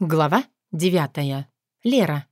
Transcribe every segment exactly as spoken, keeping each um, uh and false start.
Глава девятая. Лера.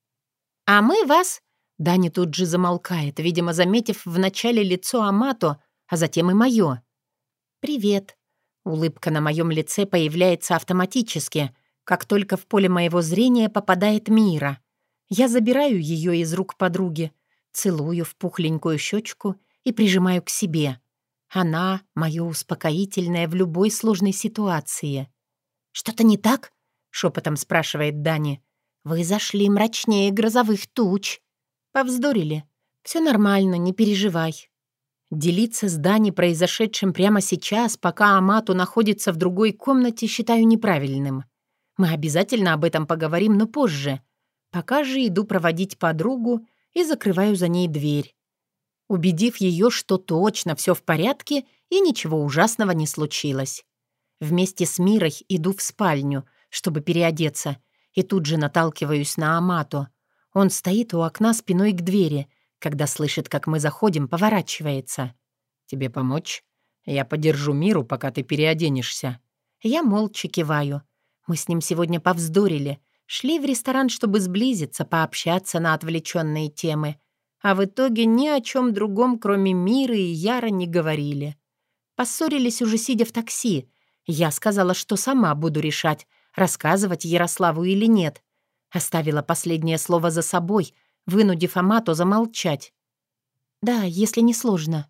«А мы вас...» Дани тут же замолкает, видимо, заметив вначале лицо Амато, а затем и мое. «Привет». Улыбка на моем лице появляется автоматически, как только в поле моего зрения попадает Мира. Я забираю ее из рук подруги, целую в пухленькую щечку и прижимаю к себе. Она — мое успокоительное в любой сложной ситуации. «Что-то не так?» — шепотом спрашивает Дани. «Вы зашли мрачнее грозовых туч». «Повздорили. Все нормально, не переживай». Делиться с Дани произошедшим прямо сейчас, пока Амату находится в другой комнате, считаю неправильным. Мы обязательно об этом поговорим, но позже. Пока же иду проводить подругу и закрываю за ней дверь, убедив ее, что точно все в порядке и ничего ужасного не случилось. Вместе с Мирой иду в спальню, чтобы переодеться, и тут же наталкиваюсь на Амато. Он стоит у окна спиной к двери, когда слышит, как мы заходим, поворачивается. «Тебе помочь? Я подержу Миру, пока ты переоденешься». Я молча киваю. Мы с ним сегодня повздорили, шли в ресторан, чтобы сблизиться, пообщаться на отвлеченные темы, а в итоге ни о чем другом, кроме Миры и Яра, не говорили. Поссорились уже сидя в такси. Я сказала, что сама буду решать, рассказывать Ярославу или нет. Оставила последнее слово за собой, вынудив Амато замолчать. «Да, если не сложно».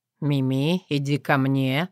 «Мими, иди ко мне».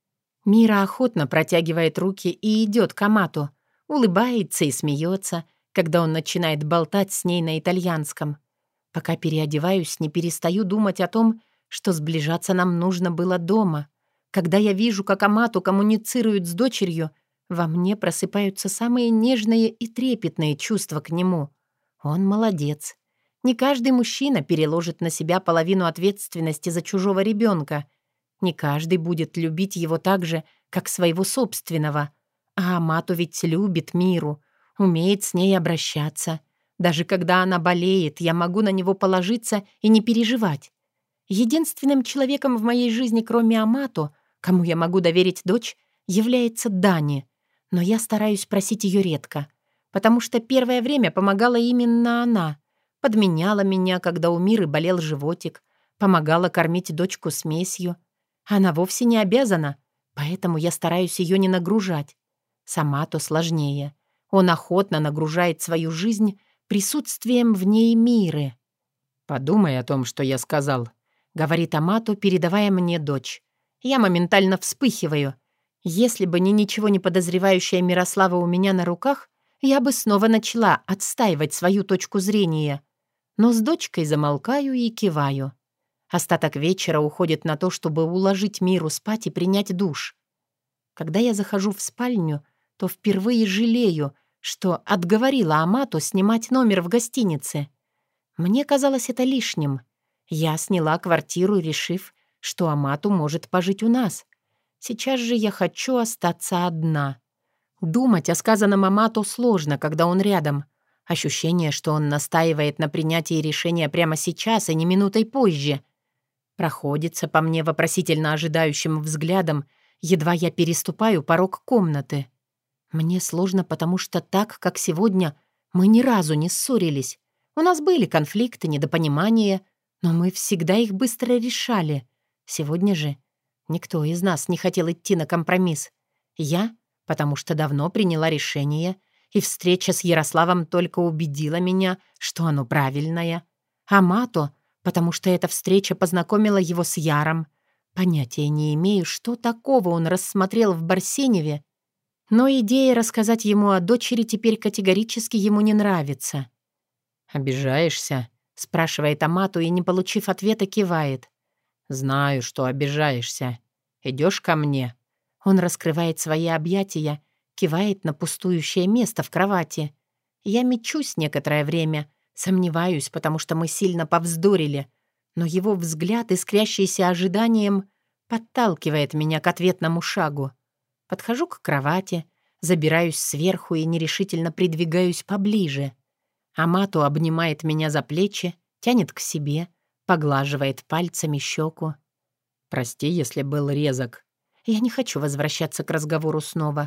Мира охотно протягивает руки и идет к Амато, улыбается и смеется, когда он начинает болтать с ней на итальянском. Пока переодеваюсь, не перестаю думать о том, что сближаться нам нужно было дома. Когда я вижу, как Амато коммуницирует с дочерью, во мне просыпаются самые нежные и трепетные чувства к нему. Он молодец. Не каждый мужчина переложит на себя половину ответственности за чужого ребенка. Не каждый будет любить его так же, как своего собственного. А Амато ведь любит Миру, умеет с ней обращаться. Даже когда она болеет, я могу на него положиться и не переживать. Единственным человеком в моей жизни, кроме Амато, кому я могу доверить дочь, является Дани. Но я стараюсь просить ее редко, потому что первое время помогала именно она. Подменяла меня, когда у Миры болел животик, помогала кормить дочку смесью. Она вовсе не обязана, поэтому я стараюсь ее не нагружать. Сама-то сложнее. Он охотно нагружает свою жизнь присутствием в ней Миры. «Подумай о том, что я сказал», — говорит Амато, передавая мне дочь. Я моментально вспыхиваю. Если бы не ничего не подозревающая Мирослава у меня на руках, я бы снова начала отстаивать свою точку зрения. Но с дочкой замолкаю и киваю. Остаток вечера уходит на то, чтобы уложить Миру спать и принять душ. Когда я захожу в спальню, то впервые жалею, что отговорила Амато снимать номер в гостинице. Мне казалось это лишним. Я сняла квартиру, решив, что Амато может пожить у нас. Сейчас же я хочу остаться одна. Думать о сказанном Амато сложно, когда он рядом. Ощущение, что он настаивает на принятии решения прямо сейчас и не минутой позже. Проходится по мне вопросительно ожидающим взглядом, едва я переступаю порог комнаты. Мне сложно, потому что так, как сегодня, мы ни разу не ссорились. У нас были конфликты, недопонимания, но мы всегда их быстро решали. Сегодня же никто из нас не хотел идти на компромисс. Я, потому что давно приняла решение, и встреча с Ярославом только убедила меня, что оно правильное. Амато, потому что эта встреча познакомила его с Яром. Понятия не имею, что такого он рассмотрел в Барсеневе, но идея рассказать ему о дочери теперь категорически ему не нравится. «Обижаешься?» — спрашивает Амато и, не получив ответа, кивает. «Знаю, что обижаешься. Идешь ко мне?» Он раскрывает свои объятия, кивает на пустующее место в кровати. Я мечусь некоторое время, сомневаюсь, потому что мы сильно повздорили, но его взгляд, искрящийся ожиданием, подталкивает меня к ответному шагу. Подхожу к кровати, забираюсь сверху и нерешительно придвигаюсь поближе. Амато обнимает меня за плечи, тянет к себе, поглаживает пальцами щеку. «Прости, если был резок». Я не хочу возвращаться к разговору снова.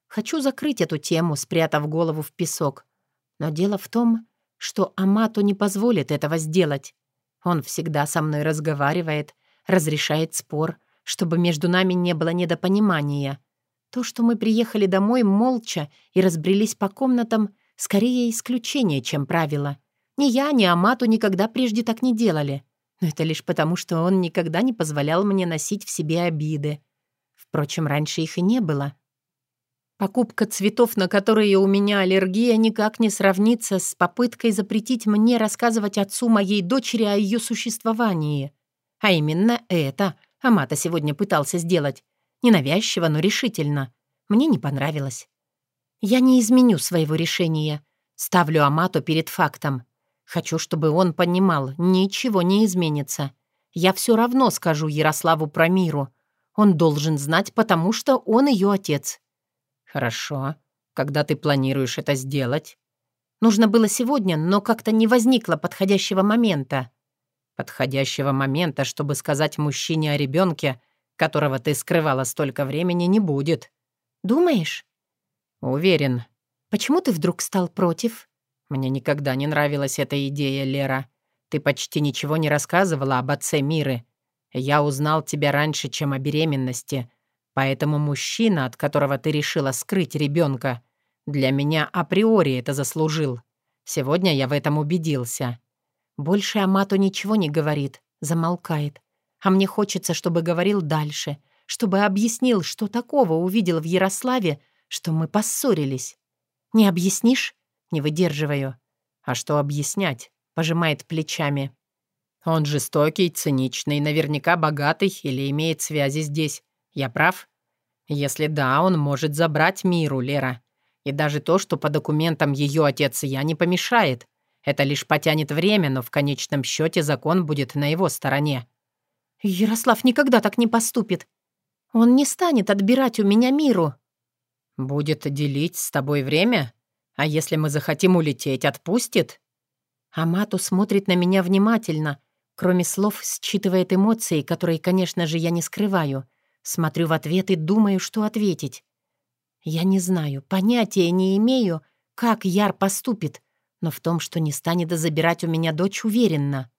Хочу закрыть эту тему, спрятав голову в песок. Но дело в том, что Амато не позволит этого сделать. Он всегда со мной разговаривает, разрешает спор, чтобы между нами не было недопонимания. То, что мы приехали домой молча и разбрелись по комнатам, скорее исключение, чем правило. Ни я, ни Амато никогда прежде так не делали. Но это лишь потому, что он никогда не позволял мне носить в себе обиды. Впрочем, раньше их и не было. Покупка цветов, на которые у меня аллергия, никак не сравнится с попыткой запретить мне рассказывать отцу моей дочери о ее существовании. А именно это Амато сегодня пытался сделать. Ненавязчиво, но решительно. Мне не понравилось. Я не изменю своего решения. Ставлю Амато перед фактом. Хочу, чтобы он понимал, ничего не изменится. Я все равно скажу Ярославу про Миру. Он должен знать, потому что он ее отец. Хорошо. Когда ты планируешь это сделать? Нужно было сегодня, но как-то не возникло подходящего момента. Подходящего момента, чтобы сказать мужчине о ребенке, которого ты скрывала столько времени, не будет. Думаешь? Уверен. Почему ты вдруг стал против? Мне никогда не нравилась эта идея, Лера. Ты почти ничего не рассказывала об отце Миры. Я узнал тебя раньше, чем о беременности. Поэтому мужчина, от которого ты решила скрыть ребенка, для меня априори это заслужил. Сегодня я в этом убедился. Больше Амато ничего не говорит, замолкает. А мне хочется, чтобы говорил дальше, чтобы объяснил, что такого увидел в Ярославе, что мы поссорились. Не объяснишь? Не выдерживаю. А что объяснять? Пожимает плечами. Он жестокий, циничный, наверняка богатый или имеет связи здесь. Я прав? Если да, он может забрать Миру, Лера. И даже то, что по документам ее отец и я, не помешает. Это лишь потянет время, но в конечном счете закон будет на его стороне. Ярослав никогда так не поступит. Он не станет отбирать у меня Миру. Будет делить с тобой время? А если мы захотим улететь, отпустит? Амато смотрит на меня внимательно. Кроме слов, считывает эмоции, которые, конечно же, я не скрываю. Смотрю в ответ и думаю, что ответить. Я не знаю, понятия не имею, как Яр поступит, но в том, что не станет забирать у меня дочь, уверенно.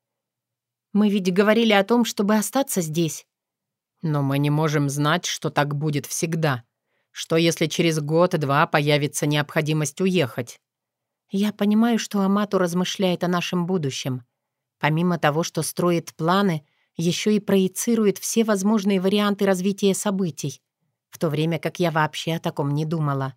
Мы ведь говорили о том, чтобы остаться здесь. Но мы не можем знать, что так будет всегда. Что, если через год-два появится необходимость уехать? Я понимаю, что Амато размышляет о нашем будущем. Помимо того, что строит планы, еще и проецирует все возможные варианты развития событий, в то время как я вообще о таком не думала.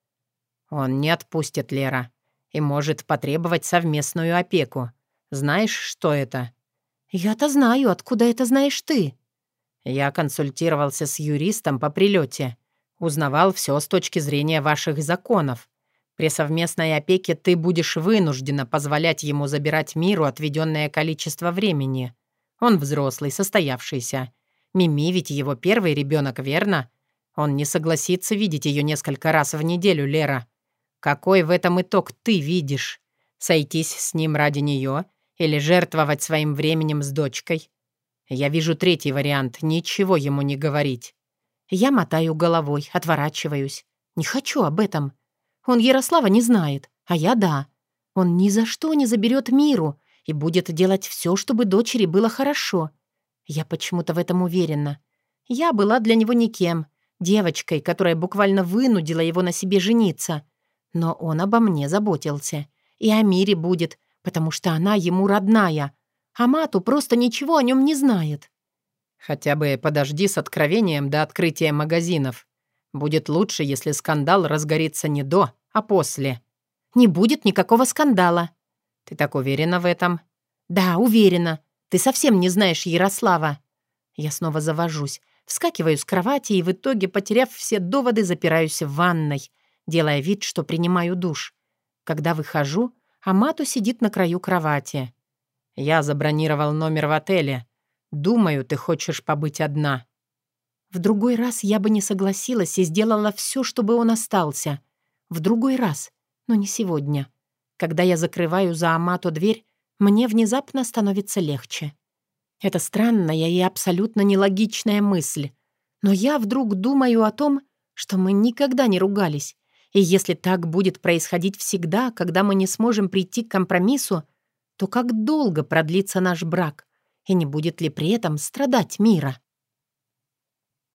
Он не отпустит, Лера, и может потребовать совместную опеку. Знаешь, что это? Я-то знаю, откуда это знаешь ты? Я консультировался с юристом по прилете. Узнавал все с точки зрения ваших законов. При совместной опеке ты будешь вынуждена позволять ему забирать Миру отведенное количество времени. Он взрослый, состоявшийся. Мими ведь его первый ребенок, верно? Он не согласится видеть ее несколько раз в неделю, Лера. Какой в этом итог ты видишь? Сойтись с ним ради нее или жертвовать своим временем с дочкой? Я вижу третий вариант — ничего ему не говорить. Я мотаю головой, отворачиваюсь. Не хочу об этом. Он Ярослава не знает, а я да. Он ни за что не заберет Миру и будет делать все, чтобы дочери было хорошо. Я почему-то в этом уверена. Я была для него никем, девочкой, которая буквально вынудила его на себе жениться. Но он обо мне заботился. И о Мире будет, потому что она ему родная. А Мату просто ничего о нем не знает. Хотя бы подожди с откровением до открытия магазинов. Будет лучше, если скандал разгорится не до, а после. Не будет никакого скандала. Ты так уверена в этом? Да, уверена. Ты совсем не знаешь Ярослава. Я снова завожусь, вскакиваю с кровати и в итоге, потеряв все доводы, запираюсь в ванной, делая вид, что принимаю душ. Когда выхожу, Амато сидит на краю кровати. Я забронировал номер в отеле. Думаю, ты хочешь побыть одна. В другой раз я бы не согласилась и сделала все, чтобы он остался. В другой раз, но не сегодня. Когда я закрываю за Амато дверь, мне внезапно становится легче. Это странная и абсолютно нелогичная мысль. Но я вдруг думаю о том, что мы никогда не ругались. И если так будет происходить всегда, когда мы не сможем прийти к компромиссу, то как долго продлится наш брак? И не будет ли при этом страдать Мира?